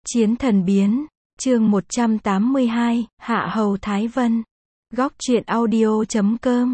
Chiến thần biến, chương 182, Hạ Hầu Thái Vân. Góc truyện audio.com.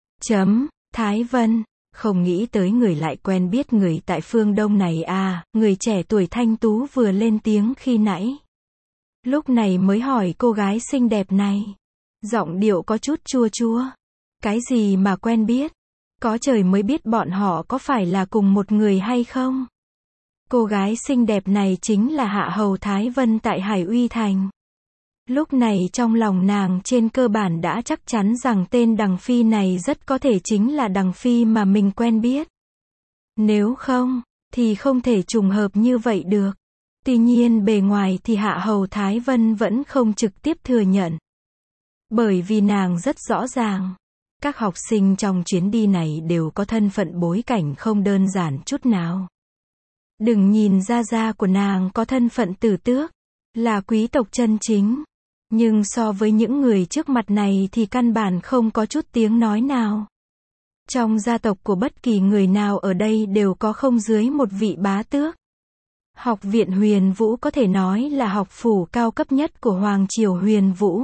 Thái Vân, không nghĩ tới người lại quen biết người tại phương Đông này à, người trẻ tuổi thanh tú vừa lên tiếng khi nãy. Lúc này mới hỏi cô gái xinh đẹp này. Giọng điệu có chút chua chua. Cái gì mà quen biết? Có trời mới biết bọn họ có phải là cùng một người hay không? Cô gái xinh đẹp này chính là Hạ Hầu Thái Vân tại Hải Uy Thành. Lúc này trong lòng nàng trên cơ bản đã chắc chắn rằng tên Đằng Phi này rất có thể chính là Đằng Phi mà mình quen biết. Nếu không, thì không thể trùng hợp như vậy được. Tuy nhiên bề ngoài thì Hạ Hầu Thái Vân vẫn không trực tiếp thừa nhận. Bởi vì nàng rất rõ ràng, các học sinh trong chuyến đi này đều có thân phận bối cảnh không đơn giản chút nào. Đừng nhìn gia của nàng có thân phận tử tước, là quý tộc chân chính. Nhưng so với những người trước mặt này thì căn bản không có chút tiếng nói nào. Trong gia tộc của bất kỳ người nào ở đây đều có không dưới một vị bá tước. Học viện Huyền Vũ có thể nói là học phủ cao cấp nhất của Hoàng triều Huyền Vũ.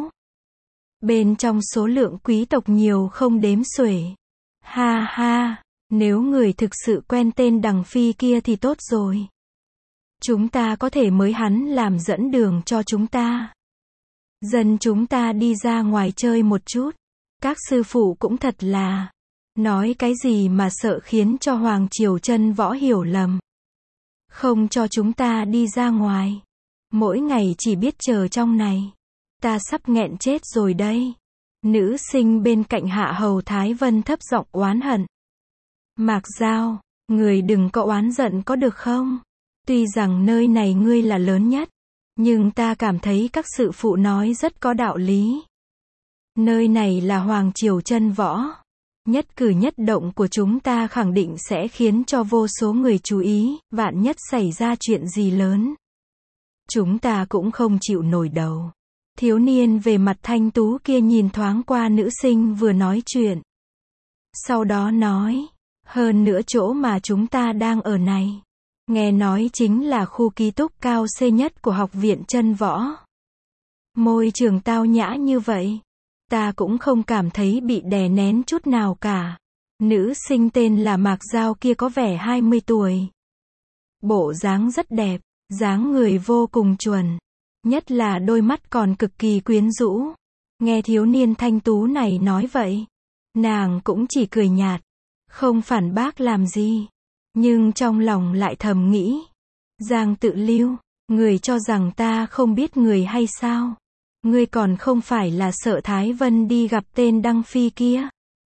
Bên trong số lượng quý tộc nhiều không đếm xuể. Ha ha, nếu người thực sự quen tên Đằng Phi kia thì tốt rồi. Chúng ta có thể mời hắn làm dẫn đường cho chúng ta. Dân chúng ta đi ra ngoài chơi một chút. Các sư phụ cũng thật là, nói cái gì mà sợ khiến cho Hoàng triều chân võ hiểu lầm. Không cho chúng ta đi ra ngoài. Mỗi ngày chỉ biết chờ trong này. Ta sắp nghẹn chết rồi đây. Nữ sinh bên cạnh Hạ Hầu Thái Vân thấp giọng oán hận. Mạc Giao, người đừng có oán giận có được không? Tuy rằng nơi này ngươi là lớn nhất, nhưng ta cảm thấy các sự phụ nói rất có đạo lý. Nơi này là Hoàng triều chân võ. Nhất cử nhất động của chúng ta khẳng định sẽ khiến cho vô số người chú ý, vạn nhất xảy ra chuyện gì lớn. Chúng ta cũng không chịu nổi đầu. Thiếu niên về mặt thanh tú kia nhìn thoáng qua nữ sinh vừa nói chuyện. Sau đó nói, hơn nữa chỗ mà chúng ta đang ở này, nghe nói chính là khu ký túc cao C nhất của học viện chân võ. Môi trường tao nhã như vậy, ta cũng không cảm thấy bị đè nén chút nào cả. Nữ sinh tên là Mạc Giao kia có vẻ 20 tuổi. Bộ dáng rất đẹp, dáng người vô cùng chuẩn. Nhất là đôi mắt còn cực kỳ quyến rũ. Nghe thiếu niên thanh tú này nói vậy, nàng cũng chỉ cười nhạt, không phản bác làm gì. Nhưng trong lòng lại thầm nghĩ, Giang Tự Lưu, người cho rằng ta không biết người hay sao? Ngươi còn không phải là sợ Thái Vân đi gặp tên Đăng Phi kia?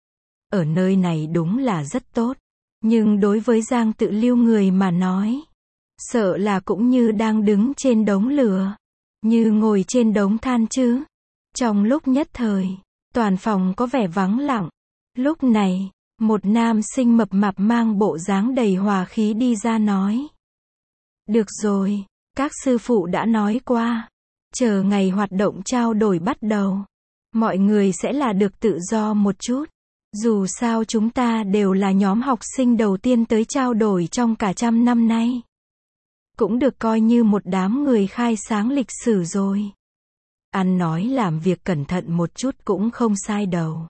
Ở nơi này đúng là rất tốt, nhưng đối với Giang Tự Lưu người mà nói, sợ là cũng như đang đứng trên đống lửa, như ngồi trên đống than chứ. Trong lúc nhất thời, toàn phòng có vẻ vắng lặng. Lúc này, một nam sinh mập mạp mang bộ dáng đầy hòa khí đi ra nói. Được rồi, các sư phụ đã nói qua. Chờ ngày hoạt động trao đổi bắt đầu, mọi người sẽ là được tự do một chút. Dù sao chúng ta đều là nhóm học sinh đầu tiên tới trao đổi trong cả 100 năm nay. Cũng được coi như một đám người khai sáng lịch sử rồi. Ăn nói làm việc cẩn thận một chút cũng không sai đâu.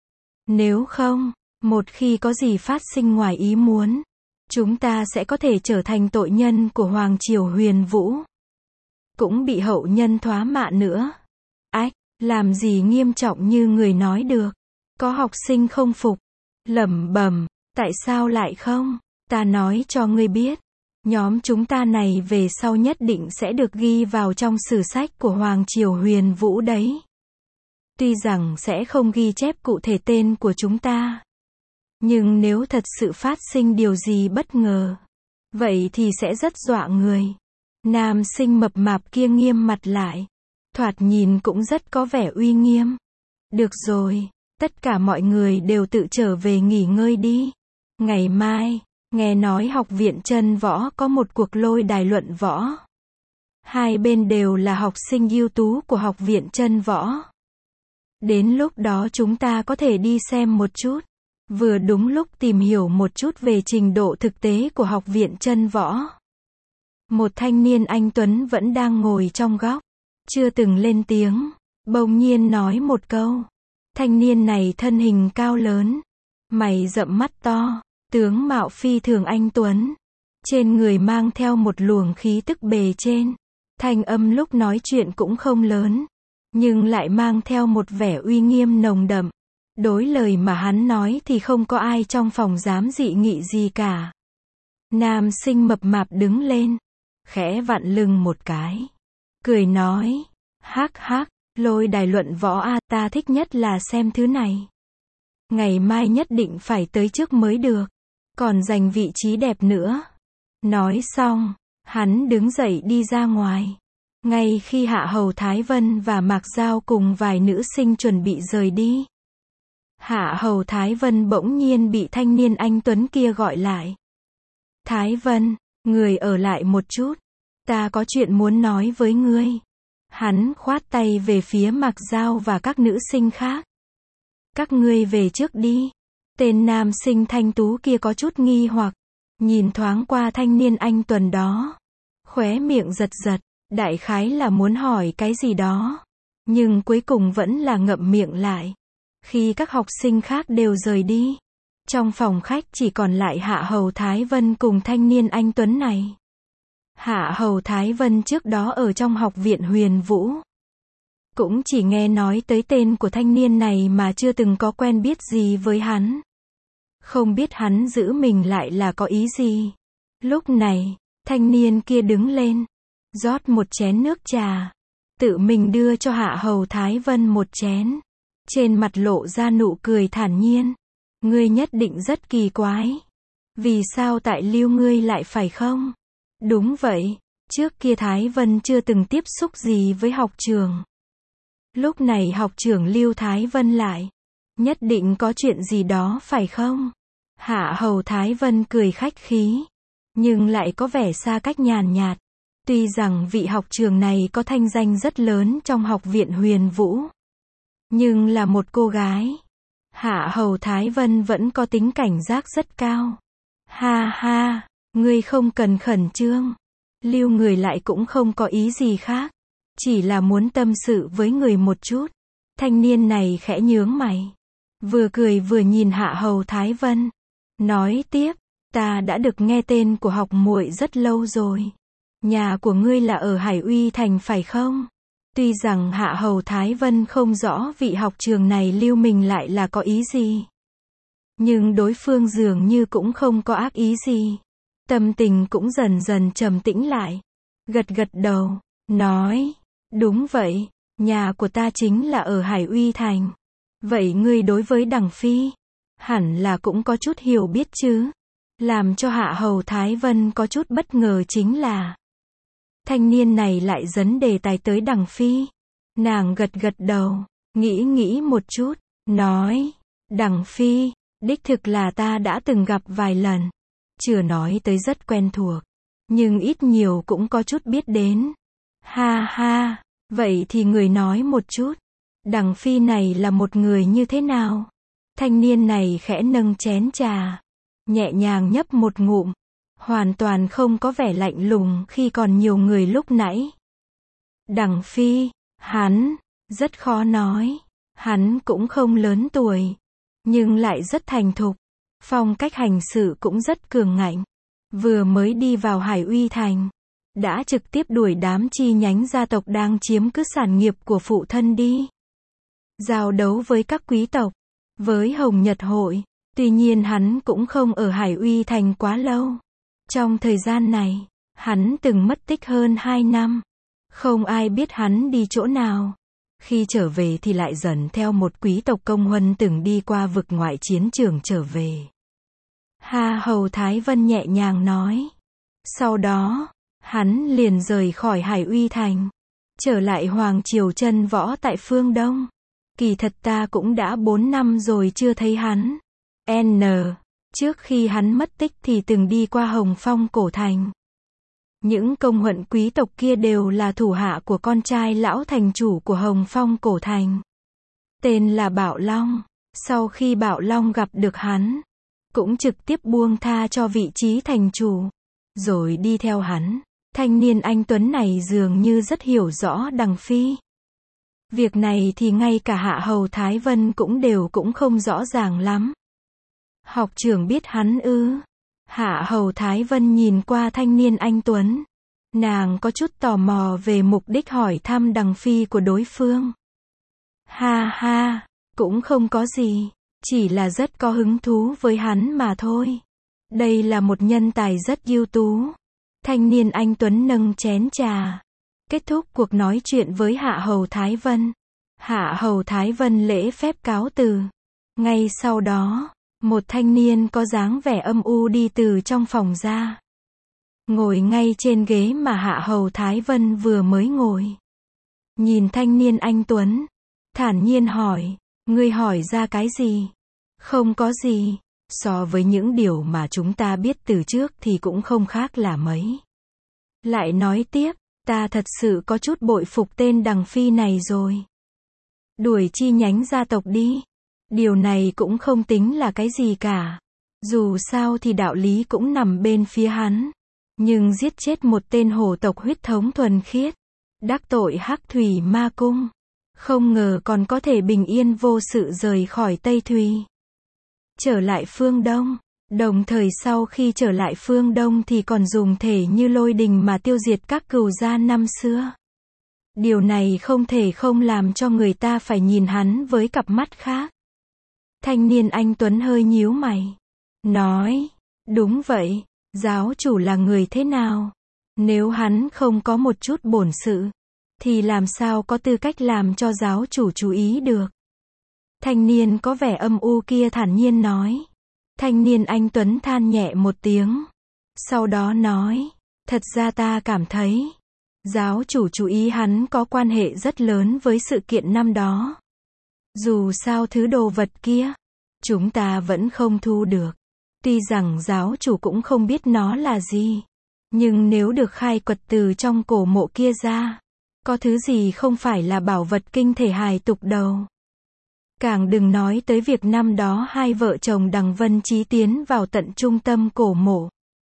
Nếu không, một khi có gì phát sinh ngoài ý muốn, chúng ta sẽ có thể trở thành tội nhân của Hoàng triều Huyền Vũ. Cũng bị hậu nhân thoá mạ nữa. Ách, làm gì nghiêm trọng như người nói được. Có học sinh không phục, lẩm bẩm, tại sao lại không? Ta nói cho ngươi biết, nhóm chúng ta này về sau nhất định sẽ được ghi vào trong sử sách của Hoàng triều Huyền Vũ đấy. Tuy rằng sẽ không ghi chép cụ thể tên của chúng ta, nhưng nếu thật sự phát sinh điều gì bất ngờ, vậy thì sẽ rất dọa người. Nam sinh mập mạp kia nghiêm mặt lại, thoạt nhìn cũng rất có vẻ uy nghiêm. Được rồi, tất cả mọi người đều tự trở về nghỉ ngơi đi. Ngày mai, nghe nói học viện chân võ có một cuộc lôi đài luận võ. Hai bên đều là học sinh ưu tú của học viện chân võ. Đến lúc đó chúng ta có thể đi xem một chút. Vừa đúng lúc tìm hiểu một chút về trình độ thực tế của học viện chân võ. Một thanh niên anh tuấn vẫn đang ngồi trong góc, chưa từng lên tiếng, bỗng nhiên nói một câu. Thanh niên này thân hình cao lớn, mày rậm mắt to, tướng mạo phi thường anh tuấn, trên người mang theo một luồng khí tức bề trên. Thanh âm lúc nói chuyện cũng không lớn, nhưng lại mang theo một vẻ uy nghiêm nồng đậm. Đối lời mà hắn nói thì không có ai trong phòng dám dị nghị gì cả. Nam sinh mập mạp đứng lên, khẽ vặn lưng một cái, cười nói, hắc hắc, lôi đài luận võ a, ta thích nhất là xem thứ này. Ngày mai nhất định phải tới trước mới được, còn giành vị trí đẹp nữa. Nói xong, hắn đứng dậy đi ra ngoài. Ngay khi Hạ Hầu Thái Vân và Mạc Giao cùng vài nữ sinh chuẩn bị rời đi, Hạ Hầu Thái Vân bỗng nhiên bị thanh niên anh tuấn kia gọi lại. Thái Vân, người ở lại một chút, ta có chuyện muốn nói với ngươi. Hắn khoát tay về phía Mạc Giao và các nữ sinh khác. Các ngươi về trước đi. Tên nam sinh thanh tú kia có chút nghi hoặc, nhìn thoáng qua thanh niên anh tuấn đó, khóe miệng giật giật, đại khái là muốn hỏi cái gì đó, nhưng cuối cùng vẫn là ngậm miệng lại. Khi các học sinh khác đều rời đi, trong phòng khách chỉ còn lại Hạ Hầu Thái Vân cùng thanh niên anh tuấn này. Hạ Hầu Thái Vân trước đó ở trong học viện Huyền Vũ, cũng chỉ nghe nói tới tên của thanh niên này mà chưa từng có quen biết gì với hắn. Không biết hắn giữ mình lại là có ý gì. Lúc này, thanh niên kia đứng lên, rót một chén nước trà, tự mình đưa cho Hạ Hầu Thái Vân một chén. Trên mặt lộ ra nụ cười thản nhiên. Ngươi nhất định rất kỳ quái. Vì sao tại Lưu ngươi lại phải không? Đúng vậy, trước kia Thái Vân chưa từng tiếp xúc gì với học trường. Lúc này học trưởng Lưu Thái Vân lại. Nhất định có chuyện gì đó phải không? Hạ Hầu Thái Vân cười khách khí, nhưng lại có vẻ xa cách nhàn nhạt. Tuy rằng vị học trưởng này có thanh danh rất lớn trong học viện Huyền Vũ, nhưng là một cô gái. Hạ Hầu Thái Vân vẫn có tính cảnh giác rất cao. Ha ha, ngươi không cần khẩn trương. Lưu người lại cũng không có ý gì khác, chỉ là muốn tâm sự với người một chút. Thanh niên này khẽ nhướng mày, vừa cười vừa nhìn Hạ Hầu Thái Vân, nói tiếp, ta đã được nghe tên của học muội rất lâu rồi. Nhà của ngươi là ở Hải Uy Thành phải không? Tuy rằng Hạ Hầu Thái Vân không rõ vị học trường này lưu mình lại là có ý gì, nhưng đối phương dường như cũng không có ác ý gì. Tâm tình cũng dần dần trầm tĩnh lại, gật gật đầu, nói, đúng vậy, nhà của ta chính là ở Hải Uy Thành. Vậy ngươi đối với Đằng Phi, hẳn là cũng có chút hiểu biết chứ? Làm cho Hạ Hầu Thái Vân có chút bất ngờ chính là, thanh niên này lại dẫn đề tài tới Đằng Phi. Nàng gật gật đầu, nghĩ một chút, nói, Đằng Phi, đích thực là ta đã từng gặp vài lần. Chưa nói tới rất quen thuộc, nhưng ít nhiều cũng có chút biết đến. Ha ha, vậy thì người nói một chút. Đằng Phi này là một người như thế nào? Thanh niên này khẽ nâng chén trà, nhẹ nhàng nhấp một ngụm, hoàn toàn không có vẻ lạnh lùng khi còn nhiều người lúc nãy. Đằng Phi, hắn, rất khó nói. Hắn cũng không lớn tuổi, nhưng lại rất thành thục. Phong cách hành sự cũng rất cường ngạnh. Vừa mới đi vào Hải Uy Thành, đã trực tiếp đuổi đám chi nhánh gia tộc đang chiếm cứ sản nghiệp của phụ thân đi. Giao đấu với các quý tộc, với Hồng Nhật Hội. Tuy nhiên hắn cũng không ở Hải Uy Thành quá lâu. Trong thời gian này, hắn từng mất tích hơn 2 năm. Không ai biết hắn đi chỗ nào. Khi trở về thì lại dẫn theo một quý tộc công huân từng đi qua vực ngoại chiến trường trở về. Hạ Hầu Thái Vân nhẹ nhàng nói. Sau đó, hắn liền rời khỏi Hải Uy Thành, trở lại Hoàng Triều chân võ tại phương Đông. Kỳ thật ta cũng đã 4 năm rồi chưa thấy hắn. Trước khi hắn mất tích thì từng đi qua Hồng Phong Cổ Thành. Những công huân quý tộc kia đều là thủ hạ của con trai lão thành chủ của Hồng Phong Cổ Thành. Tên là Bảo Long. Sau khi Bảo Long gặp được hắn, cũng trực tiếp buông tha cho vị trí thành chủ, rồi đi theo hắn. Thanh niên anh tuấn này dường như rất hiểu rõ Đằng Phi. Việc này thì ngay cả Hạ Hầu Thái Vân cũng không rõ ràng lắm. Học trưởng biết hắn ư? Hạ Hầu Thái Vân nhìn qua thanh niên anh tuấn. Nàng có chút tò mò về mục đích hỏi thăm Đằng Phi của đối phương. Ha ha, cũng không có gì, chỉ là rất có hứng thú với hắn mà thôi. Đây là một nhân tài rất ưu tú. Thanh niên anh tuấn nâng chén trà. Kết thúc cuộc nói chuyện với Hạ Hầu Thái Vân. Hạ Hầu Thái Vân lễ phép cáo từ. Ngay sau đó, một thanh niên có dáng vẻ âm u đi từ trong phòng ra. Ngồi ngay trên ghế mà Hạ Hầu Thái Vân vừa mới ngồi. Nhìn thanh niên anh tuấn, thản nhiên hỏi, ngươi hỏi ra cái gì? Không có gì, so với những điều mà chúng ta biết từ trước thì cũng không khác là mấy. Lại nói tiếp, ta thật sự có chút bội phục tên Đằng Phi này rồi. Đuổi chi nhánh gia tộc đi. Điều này cũng không tính là cái gì cả. Dù sao thì đạo lý cũng nằm bên phía hắn. Nhưng giết chết một tên hổ tộc huyết thống thuần khiết, đắc tội Hắc Thủy Ma Cung, không ngờ còn có thể bình yên vô sự rời khỏi Tây Thùy. Trở lại phương Đông, đồng thời sau khi trở lại phương Đông thì còn dùng thể như lôi đình mà tiêu diệt các cừu gia năm xưa. Điều này không thể không làm cho người ta phải nhìn hắn với cặp mắt khác. Thanh niên anh tuấn hơi nhíu mày. Nói, đúng vậy, giáo chủ là người thế nào? Nếu hắn không có một chút bổn sự, thì làm sao có tư cách làm cho giáo chủ chú ý được? Thanh niên có vẻ âm u kia thản nhiên nói. Thanh niên anh tuấn than nhẹ một tiếng. Sau đó nói, thật ra ta cảm thấy, giáo chủ chú ý hắn có quan hệ rất lớn với sự kiện năm đó. Dù sao thứ đồ vật kia, chúng ta vẫn không thu được. Tuy rằng giáo chủ cũng không biết nó là gì. Nhưng nếu được khai quật từ trong cổ mộ kia ra, có thứ gì không phải là bảo vật kinh thể hài tục đâu. Càng đừng nói tới việc năm đó hai vợ chồng Đằng Vân Chí tiến vào tận trung tâm cổ mộ.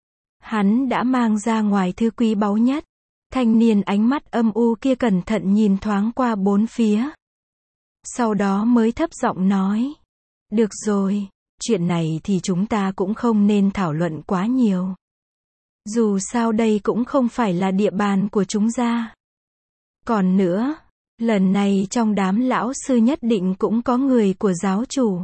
Hắn đã mang ra ngoài thứ quý báu nhất. Thanh niên ánh mắt âm u kia cẩn thận nhìn thoáng qua bốn phía. Sau đó mới thấp giọng nói. Được rồi, chuyện này thì chúng ta cũng không nên thảo luận quá nhiều. Dù sao đây cũng không phải là địa bàn của chúng ta. Còn nữa, lần này trong đám lão sư nhất định cũng có người của giáo chủ.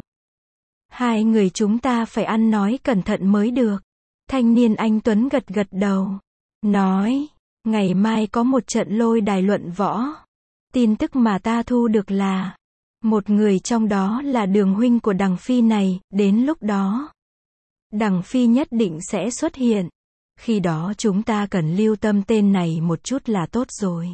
Hai người chúng ta phải ăn nói cẩn thận mới được. Thanh niên anh tuấn gật gật đầu. Nói, ngày mai có một trận lôi đài luận võ. Tin tức mà ta thu được là, một người trong đó là Đường huynh của Đằng Phi này, đến lúc đó, Đằng Phi nhất định sẽ xuất hiện. Khi đó chúng ta cần lưu tâm tên này một chút là tốt rồi.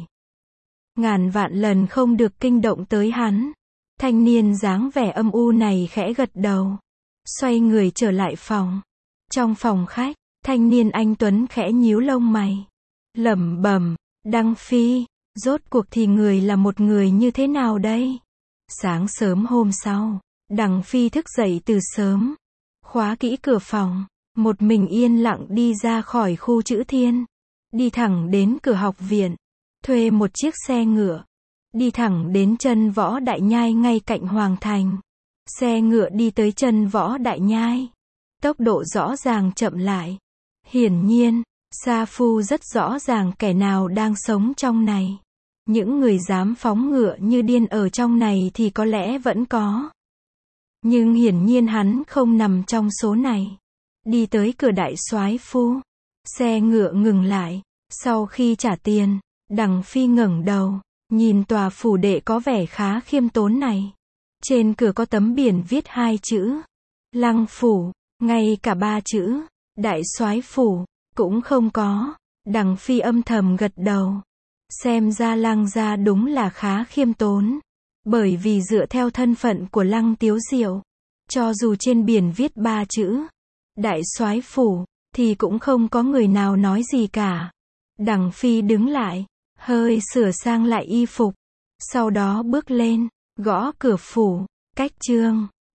Ngàn vạn lần không được kinh động tới hắn. Thanh niên dáng vẻ âm u này khẽ gật đầu. Xoay người trở lại phòng. Trong phòng khách, thanh niên anh tuấn khẽ nhíu lông mày. Lẩm bẩm, Đằng Phi, rốt cuộc thì người là một người như thế nào đây? Sáng sớm hôm sau, Đằng Phi thức dậy từ sớm. Khóa kỹ cửa phòng, một mình yên lặng đi ra khỏi khu Chữ Thiên. Đi thẳng đến cửa học viện. Thuê một chiếc xe ngựa. Đi thẳng đến chân Võ Đại Nhai ngay cạnh Hoàng Thành. Xe ngựa đi tới chân Võ Đại Nhai. Tốc độ rõ ràng chậm lại. Hiển nhiên, Sa Phu rất rõ ràng kẻ nào đang sống trong này. Những người dám phóng ngựa như điên ở trong này thì có lẽ vẫn có. Nhưng hiển nhiên hắn không nằm trong số này. Đi tới cửa Đại Soái Phu. Xe ngựa ngừng lại. Sau khi trả tiền, Đằng Phi ngẩng đầu, nhìn tòa phủ đệ có vẻ khá khiêm tốn này. Trên cửa có tấm biển viết hai chữ Lăng Phủ, ngay cả ba chữ Đại Soái Phủ cũng không có. Đằng Phi âm thầm gật đầu. Xem ra Lăng gia đúng là khá khiêm tốn. Bởi vì dựa theo thân phận của Lăng Tiếu Diệu, cho dù trên biển viết ba chữ Đại Soái Phủ, thì cũng không có người nào nói gì cả. Đằng Phi đứng lại, hơi sửa sang lại y phục. Sau đó bước lên, gõ cửa phủ. Cách chương